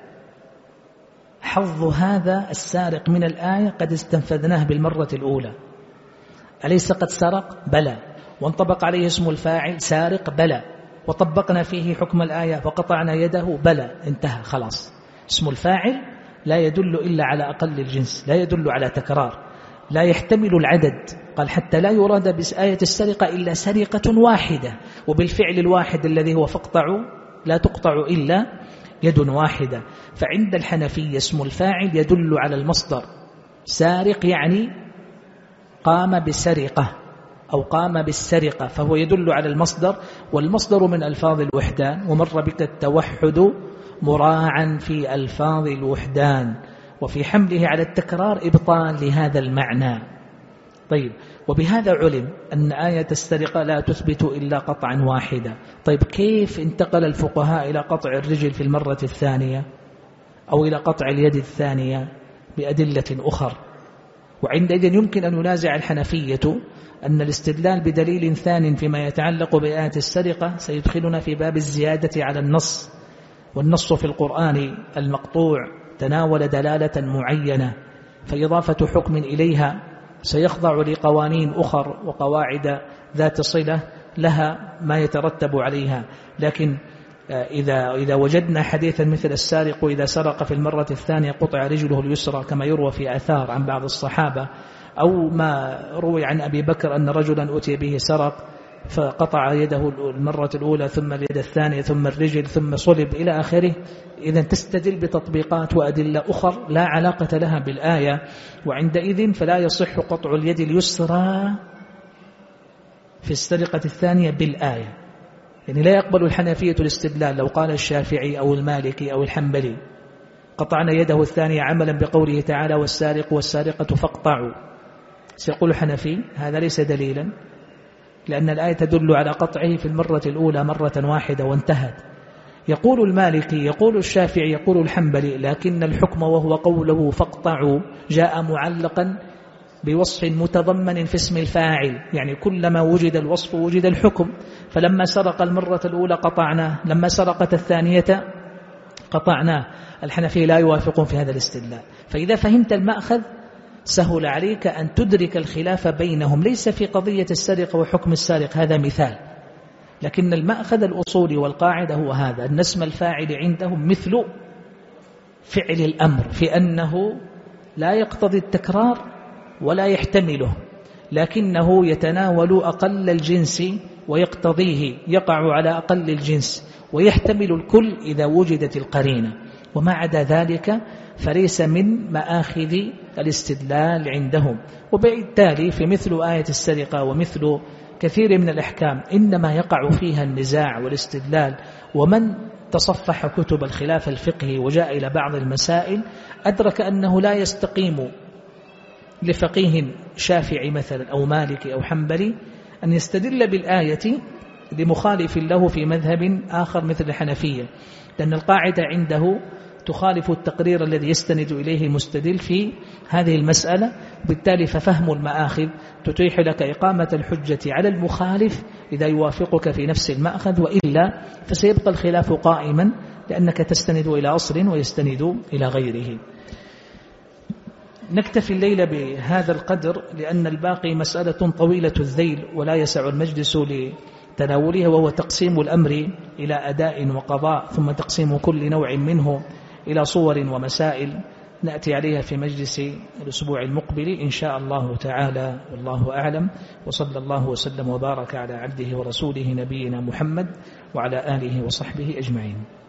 حظ هذا السارق من الآية قد استنفذناه بالمرة الأولى، أليس قد سرق؟ بلى، وانطبق عليه اسم الفاعل سارق بلى، وطبقنا فيه حكم الآية فقطعنا يده بلى، انتهى خلاص. اسم الفاعل لا يدل إلا على أقل الجنس، لا يدل على تكرار، لا يحتمل العدد. قال حتى لا يراد بآية السرقة إلا سرقة واحدة، وبالفعل الواحد الذي هو فاقطعوا لا تقطع إلا يد واحدة. فعند الحنفية اسم الفاعل يدل على المصدر، سارق يعني قام بسرقة أو قام بالسرقة، فهو يدل على المصدر، والمصدر من ألفاظ الوحدان، ومر بك التوحد مراعا في ألفاظ الوحدان، وفي حمله على التكرار إبطال لهذا المعنى. طيب، وبهذا علم أن آية السرقة لا تثبت إلا قطعا واحدا. طيب، كيف انتقل الفقهاء إلى قطع الرجل في المرة الثانية أو إلى قطع اليد الثانية بأدلة أخر؟ وعندئذ يمكن أن ينازع الحنفية أن الاستدلال بدليل ثان فيما يتعلق بآية السرقة سيدخلنا في باب الزيادة على النص، والنص في القرآن المقطوع تناول دلالة معينة، فإضافة حكم إليها سيخضع لقوانين أخر وقواعد ذات صلة لها ما يترتب عليها. لكن إذا وجدنا حديثا مثل السارق إذا سرق في المرة الثانية قطع رجله اليسرى كما يروى في آثار عن بعض الصحابة، أو ما روي عن أبي بكر أن رجلا أتي به سرق فقطع يده المرة الأولى ثم اليد الثانية ثم الرجل ثم صلب إلى آخره، إذن تستدل بتطبيقات وأدلة أخر لا علاقة لها بالآية، وعندئذ فلا يصح قطع اليد اليسرى في السرقة الثانية بالآية. يعني لا يقبل الحنفية الاستدلال لو قال الشافعي أو المالكي أو الحنبلي قطعنا يده الثانية عملا بقوله تعالى والسارق والسارقة فاقطعوا، سيقول الحنفي هذا ليس دليلا، لأن الآية تدل على قطعه في المرة الأولى مرة واحدة وانتهت. يقول المالكي، يقول الشافعي، يقول الحنبلي، لكن الحكم وهو قوله فاقطعوا جاء معلقا بوصف متضمن في اسم الفاعل، يعني كلما وجد الوصف وجد الحكم، فلما سرق المرة الأولى قطعناه، لما سرقت الثانية قطعناه. الحنفي لا يوافقون في هذا الاستدلال. فإذا فهمت المأخذ سهل عليك أن تدرك الخلاف بينهم، ليس في قضية السرقة وحكم السارق، هذا مثال، لكن المأخذ الأصولي والقاعدة هو هذا، أن اسم الفاعل عندهم مثل فعل الأمر في أنه لا يقتضي التكرار ولا يحتمله، لكنه يتناول أقل الجنس ويقتضيه، يقع على أقل الجنس ويحتمل الكل إذا وجدت القرينة، وما عدا ذلك فليس من مآخذ الاستدلال عندهم. وبالتالي في مثل آية السرقة ومثل كثير من الأحكام إنما يقع فيها النزاع والاستدلال، ومن تصفح كتب الخلاف الفقهي وجاء إلى بعض المسائل أدرك أنه لا يستقيم لفقيه شافعي مثلا أو مالكي أو حنبلي أن يستدل بالآية لمخالف له في مذهب آخر مثل الحنفية، لأن القاعدة عنده تخالف التقرير الذي يستند إليه المستدل في هذه المسألة، بالتالي ففهم المآخذ تتيح لك إقامة الحجة على المخالف إذا يوافقك في نفس المأخذ، وإلا فسيبقى الخلاف قائما لأنك تستند إلى أصل ويستند إلى غيره. نكتفي الليلة بهذا القدر لأن الباقي مسألة طويلة الذيل ولا يسع المجلس لتناولها، وهو تقسيم الأمر إلى أداء وقضاء، ثم تقسيم كل نوع منه إلى صور ومسائل نأتي عليها في مجلس الأسبوع المقبل إن شاء الله تعالى، والله أعلم. وصلى الله وسلم وبارك على عبده ورسوله نبينا محمد وعلى آله وصحبه أجمعين.